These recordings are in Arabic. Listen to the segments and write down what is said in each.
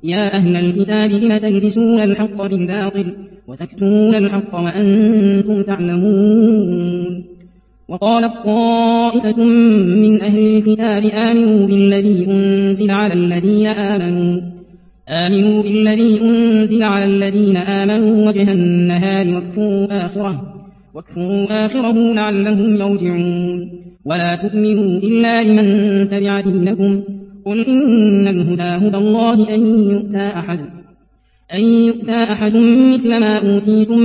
يا أهل الكتاب لم تلبسون الحق بالباطل وتكتمون الحق وأنتم تعلمون وقالت طائفة من أهل الكتاب آمنوا بالذي أنزل على الذين آمنوا وجه النهار واكفروا آخره لعلهم يرجعون ولا تؤمنوا إلا لمن تبع دينكم قل إن الهدى هدى الله أن يؤتى أحد مثل ما أوتيتم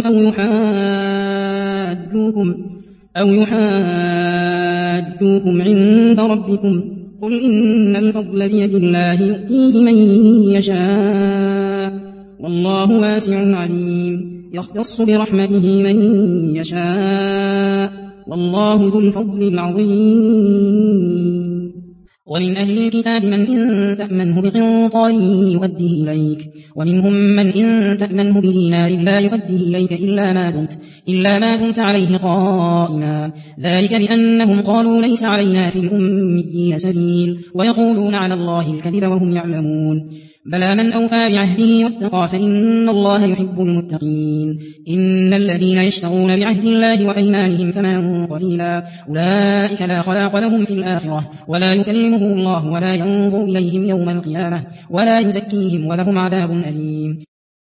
أو يحاجوكم عند ربكم قل إن الفضل بيد الله يؤتيه من يشاء والله واسع عليم يختص برحمته من يشاء والله ذو الفضل العظيم ومن أهل الكتاب من إن تأمنه بقنطار يؤديه إليك ومنهم من إن تأمنه بدينار لا يؤديه إليك إلا ما دمت عليه قائما ذلك بأنهم قالوا ليس علينا في الأميين سبيل ويقولون على الله الكذب وهم يعلمون بلى من أوفى بعهده واتقى فإن الله يحب المتقين إن الذين يشترون بعهد الله وأيمانهم ثمنا قليلا أولئك لا خلاق لهم في الآخرة ولا يكلمهم الله ولا ينظر إليهم يوم القيامة ولا يزكيهم ولهم عذاب أليم